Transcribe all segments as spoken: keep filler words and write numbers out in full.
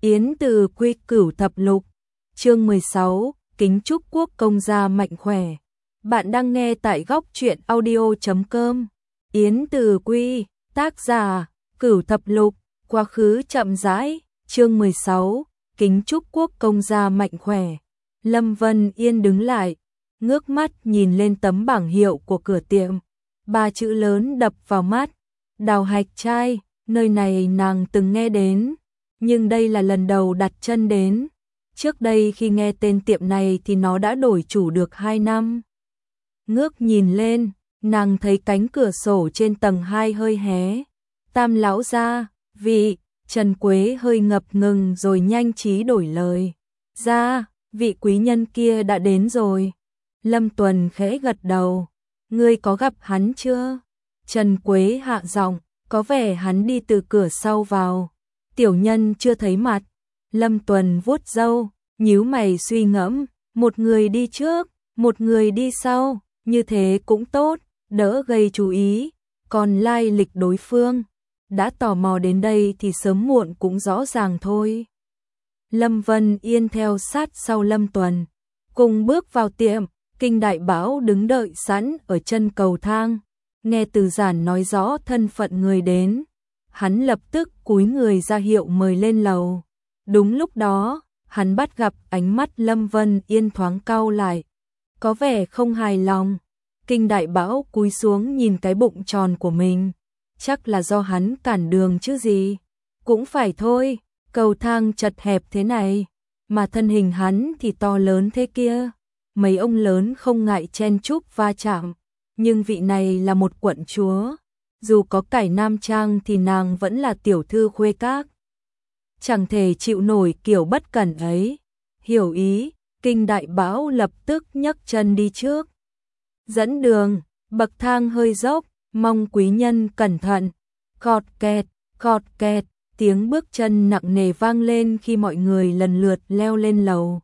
Yến Từ Quy Cửu Thập Lục, chương mười sáu, kính chúc quốc công gia mạnh khỏe. Bạn đang nghe tại góc truyện audio chấm com. Yến Từ Quy, tác giả, Cửu Thập Lục, quá khứ chậm rãi, chương mười sáu, kính chúc quốc công gia mạnh khỏe. Lâm Vân Yên đứng lại, ngước mắt nhìn lên tấm bảng hiệu của cửa tiệm. Ba chữ lớn đập vào mắt, Đào Hạch Trai, nơi này nàng từng nghe đến. Nhưng đây là lần đầu đặt chân đến. Trước đây khi nghe tên tiệm này thì nó đã đổi chủ được hai năm. Ngước nhìn lên, nàng thấy cánh cửa sổ trên tầng hai hơi hé. Tam lão gia, vị, Trần Quế hơi ngập ngừng rồi nhanh trí đổi lời. Gia, vị quý nhân kia đã đến rồi. Lâm Tuần khẽ gật đầu. Ngươi có gặp hắn chưa? Trần Quế hạ giọng, có vẻ hắn đi từ cửa sau vào. Tiểu nhân chưa thấy mặt. Lâm Tuần vuốt râu, nhíu mày suy ngẫm, một người đi trước, một người đi sau, như thế cũng tốt, đỡ gây chú ý, còn lai lịch đối phương, đã tò mò đến đây thì sớm muộn cũng rõ ràng thôi. Lâm Vân Yên theo sát sau Lâm Tuần, cùng bước vào tiệm, Kinh Đại Bảo đứng đợi sẵn ở chân cầu thang, nghe Từ Giản nói rõ thân phận người đến. Hắn lập tức cúi người ra hiệu mời lên lầu. Đúng lúc đó, hắn bắt gặp ánh mắt Lâm Vân Yên thoáng cau lại, có vẻ không hài lòng. Kinh Đại Bảo cúi xuống nhìn cái bụng tròn của mình, chắc là do hắn cản đường chứ gì. Cũng phải thôi, cầu thang chật hẹp thế này, mà thân hình hắn thì to lớn thế kia. Mấy ông lớn không ngại chen chúc va chạm, nhưng vị này là một quận chúa. Dù có cải nam trang thì nàng vẫn là tiểu thư khuê các. Chẳng thể chịu nổi kiểu bất cẩn ấy. Hiểu ý, Kinh Đại Bảo lập tức nhấc chân đi trước. Dẫn đường, bậc thang hơi dốc, mong quý nhân cẩn thận. Cọt kẹt, cọt kẹt, tiếng bước chân nặng nề vang lên khi mọi người lần lượt leo lên lầu.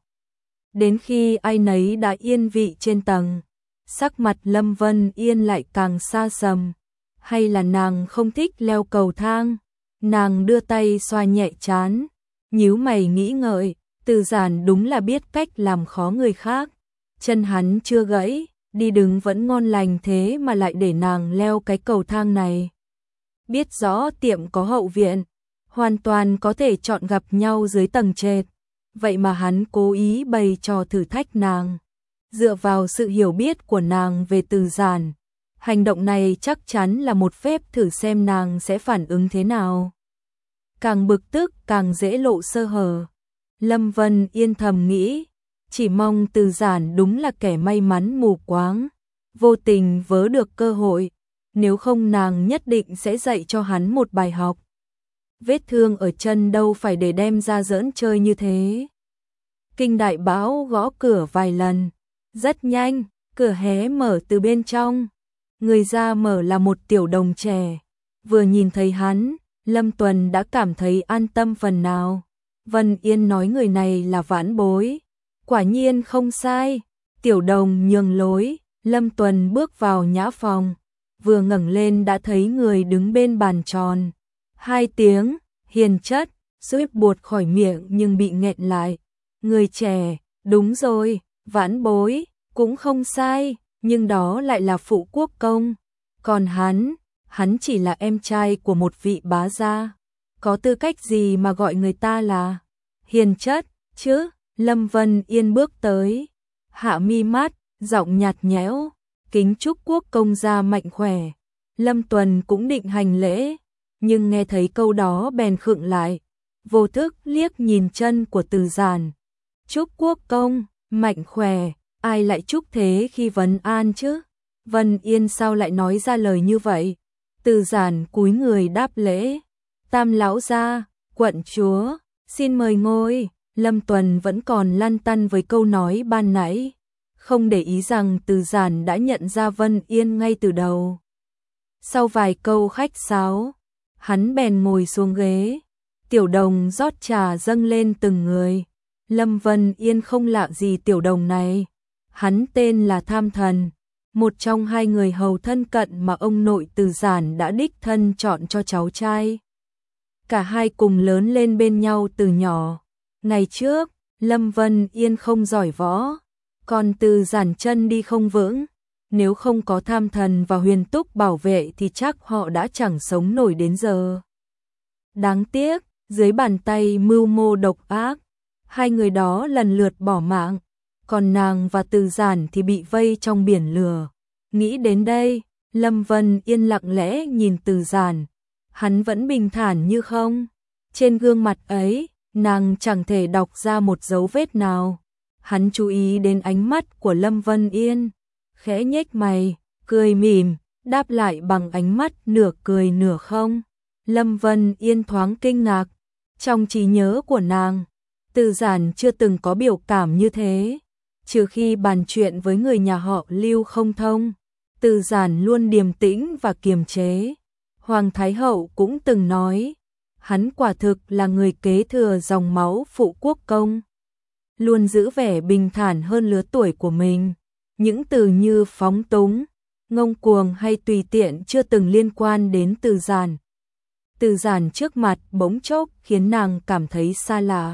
Đến khi ai nấy đã yên vị trên tầng, sắc mặt Lâm Vân Yên lại càng xa sầm. Hay là nàng không thích leo cầu thang? Nàng đưa tay xoa nhẹ trán, nhíu mày nghĩ ngợi, Từ Giản đúng là biết cách làm khó người khác. Chân hắn chưa gãy, đi đứng vẫn ngon lành thế mà lại để nàng leo cái cầu thang này. Biết rõ tiệm có hậu viện, hoàn toàn có thể chọn gặp nhau dưới tầng trệt. Vậy mà hắn cố ý bày trò thử thách nàng. Dựa vào sự hiểu biết của nàng về Từ Giản, hành động này chắc chắn là một phép thử xem nàng sẽ phản ứng thế nào. Càng bực tức càng dễ lộ sơ hở. Lâm Vân Yên thầm nghĩ, chỉ mong Từ Giản đúng là kẻ may mắn mù quáng, vô tình vớ được cơ hội, nếu không nàng nhất định sẽ dạy cho hắn một bài học. Vết thương ở chân đâu phải để đem ra giỡn chơi như thế. Kinh Đại Bảo gõ cửa vài lần, rất nhanh, cửa hé mở từ bên trong. Người ra mở là một tiểu đồng trẻ. Vừa nhìn thấy hắn, Lâm Tuần đã cảm thấy an tâm phần nào. Vân Yên nói người này là vãn bối. Quả nhiên không sai. Tiểu đồng nhường lối, Lâm Tuần bước vào nhã phòng. Vừa ngẩng lên đã thấy người đứng bên bàn tròn. Hai tiếng, hiền chất, suýt buột khỏi miệng nhưng bị nghẹn lại. Người trẻ, đúng rồi, vãn bối, cũng không sai. Nhưng đó lại là phụ quốc công. Còn hắn, hắn chỉ là em trai của một vị bá gia. Có tư cách gì mà gọi người ta là hiền chất, chứ? Lâm Vân Yên bước tới, hạ mi mắt, giọng nhạt nhẽo, kính chúc quốc công gia mạnh khỏe. Lâm Tuần cũng định hành lễ, nhưng nghe thấy câu đó bèn khựng lại, vô thức liếc nhìn chân của Từ Giản. Chúc quốc công, mạnh khỏe. Ai lại chúc thế khi vấn an chứ? Vân Yên sao lại nói ra lời như vậy? Từ Giản cúi người đáp lễ. Tam lão gia, quận chúa, xin mời ngồi. Lâm Tuần vẫn còn lăn tăn với câu nói ban nãy, không để ý rằng Từ Giản đã nhận ra Vân Yên ngay từ đầu. Sau vài câu khách sáo, hắn bèn ngồi xuống ghế. Tiểu đồng rót trà dâng lên từng người. Lâm Vân Yên không lạ gì tiểu đồng này. Hắn tên là Tham Thần, một trong hai người hầu thân cận mà ông nội Từ Giản đã đích thân chọn cho cháu trai. cả hai cùng lớn lên bên nhau từ nhỏ. Ngày trước, Lâm Vân Yên không giỏi võ, còn Từ Giản chân đi không vững. Nếu không có Tham Thần và Huyền Túc bảo vệ thì chắc họ đã chẳng sống nổi đến giờ. Đáng tiếc, dưới bàn tay mưu mô độc ác, hai người đó lần lượt bỏ mạng, còn nàng và Từ Giản thì bị vây trong biển lửa. Nghĩ đến đây, Lâm Vân Yên lặng lẽ nhìn Từ Giản, hắn vẫn bình thản như không. Trên gương mặt ấy, nàng chẳng thể đọc ra một dấu vết nào. Hắn chú ý đến ánh mắt của Lâm Vân Yên, khẽ nhếch mày, cười mỉm, đáp lại bằng ánh mắt nửa cười nửa không. Lâm Vân Yên thoáng kinh ngạc, trong trí nhớ của nàng, Từ Giản chưa từng có biểu cảm như thế, trừ khi bàn chuyện với người nhà họ Lưu không thông. Từ Giản luôn điềm tĩnh và kiềm chế. Hoàng Thái Hậu cũng từng nói, hắn quả thực là người kế thừa dòng máu Phụ Quốc Công, luôn giữ vẻ bình thản hơn lứa tuổi của mình. Những từ như phóng túng, ngông cuồng hay tùy tiện chưa từng liên quan đến Từ Giản. Từ Giản trước mặt bỗng chốc khiến nàng cảm thấy xa lạ.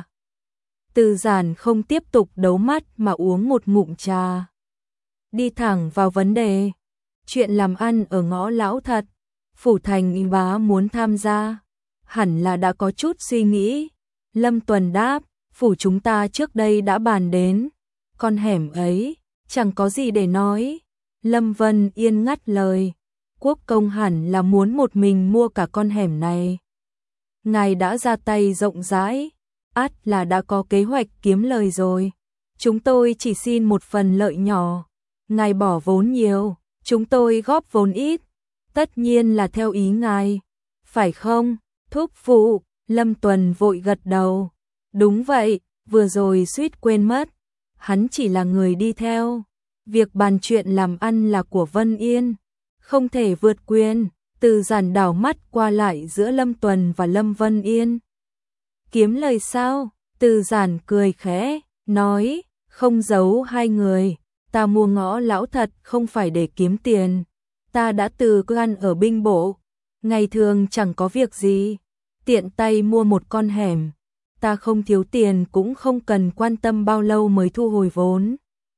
Từ Giản không tiếp tục đấu mắt mà uống một ngụm trà, đi thẳng vào vấn đề. Chuyện làm ăn ở Ngõ Lão thật, Phủ Thành Y Bá muốn tham gia, hẳn là đã có chút suy nghĩ. Lâm Tuần đáp, phủ chúng ta trước đây đã bàn đến, con hẻm ấy chẳng có gì để nói. Lâm Vân Yên ngắt lời, Quốc công hẳn là muốn một mình mua cả con hẻm này. Ngài đã ra tay rộng rãi, ắt là đã có kế hoạch kiếm lời rồi. Chúng tôi chỉ xin một phần lợi nhỏ, ngài bỏ vốn nhiều, chúng tôi góp vốn ít, tất nhiên là theo ý ngài, phải không, thúc phụ? Lâm Tuần vội gật đầu, đúng vậy, vừa rồi suýt quên mất, hắn chỉ là người đi theo, việc bàn chuyện làm ăn là của Vân Yên, không thể vượt quyền. Từ Giản đảo mắt qua lại giữa Lâm Tuần và Lâm Vân Yên. Kiếm lời sao? Từ Giản cười khẽ, nói, không giấu hai người, ta mua Ngõ Lão thật không phải để kiếm tiền, ta đã từ gan ở binh bộ, ngày thường chẳng có việc gì, tiện tay mua một con hẻm, ta không thiếu tiền cũng không cần quan tâm bao lâu mới thu hồi vốn.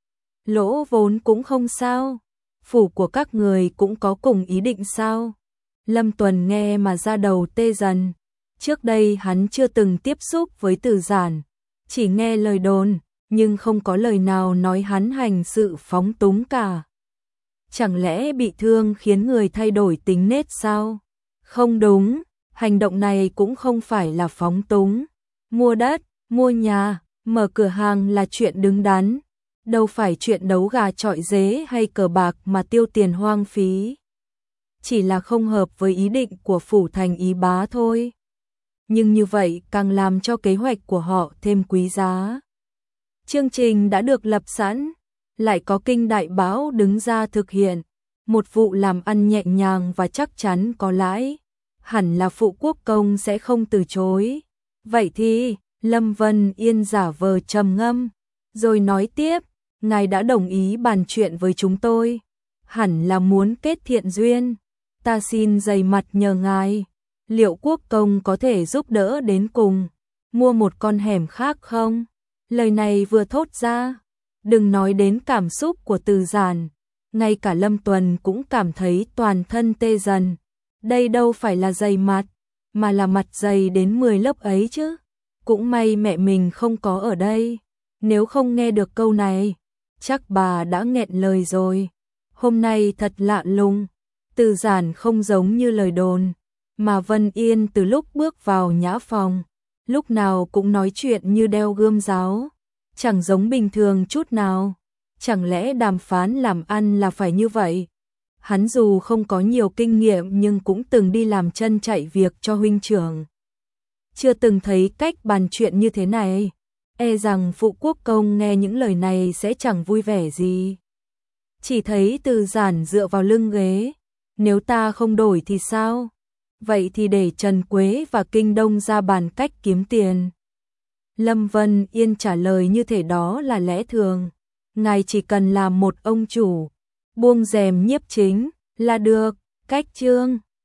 Lỗ vốn cũng không sao, phủ của các người cũng có cùng ý định sao? Lâm Tuần nghe mà da đầu tê dần, trước đây hắn chưa từng tiếp xúc với Từ Giản, chỉ nghe lời đồn, nhưng không có lời nào nói hắn hành sự phóng túng cả. Chẳng lẽ bị thương khiến người thay đổi tính nết sao? Không đúng, hành động này cũng không phải là phóng túng. Mua đất, mua nhà, mở cửa hàng là chuyện đứng đắn, đâu phải chuyện đấu gà chọi dế hay cờ bạc mà tiêu tiền hoang phí. Chỉ là không hợp với ý định của Phủ Thành Y Bá thôi. Nhưng như vậy càng làm cho kế hoạch của họ thêm quý giá. Chương trình đã được lập sẵn, lại có Kinh Đại Báo đứng ra thực hiện, một vụ làm ăn nhẹ nhàng và chắc chắn có lãi, hẳn là Phụ Quốc Công sẽ không từ chối. Vậy thì, Lâm Vân Yên giả vờ trầm ngâm, rồi nói tiếp, ngài đã đồng ý bàn chuyện với chúng tôi, hẳn là muốn kết thiện duyên, ta xin dày mặt nhờ ngài, liệu Quốc Công có thể giúp đỡ đến cùng, mua một con hẻm khác không? Lời này vừa thốt ra, đừng nói đến cảm xúc của Từ Giản, ngay cả Lâm Tuần cũng cảm thấy toàn thân tê dần. Đây đâu phải là dày mặt, mà là mặt dày đến mười lớp ấy chứ. Cũng may mẹ mình không có ở đây, nếu không nghe được câu này, chắc bà đã nghẹn lời rồi. Hôm nay thật lạ lùng, Từ Giản không giống như lời đồn, mà Vân Yên từ lúc bước vào nhã phòng, lúc nào cũng nói chuyện như đeo gươm giáo, chẳng giống bình thường chút nào. Chẳng lẽ đàm phán làm ăn là phải như vậy? Hắn dù không có nhiều kinh nghiệm nhưng cũng từng đi làm chân chạy việc cho huynh trưởng. Chưa từng thấy cách bàn chuyện như thế này, e rằng Phụ Quốc Công nghe những lời này sẽ chẳng vui vẻ gì. Chỉ thấy Từ Giản dựa vào lưng ghế, nếu ta không đổi thì sao? Vậy thì để Trần Quế và Kinh Đông ra bàn cách kiếm tiền. Lâm Vân Yên trả lời như thể đó là lẽ thường, ngài chỉ cần làm một ông chủ, buông rèm nhiếp chính là được. Cách chương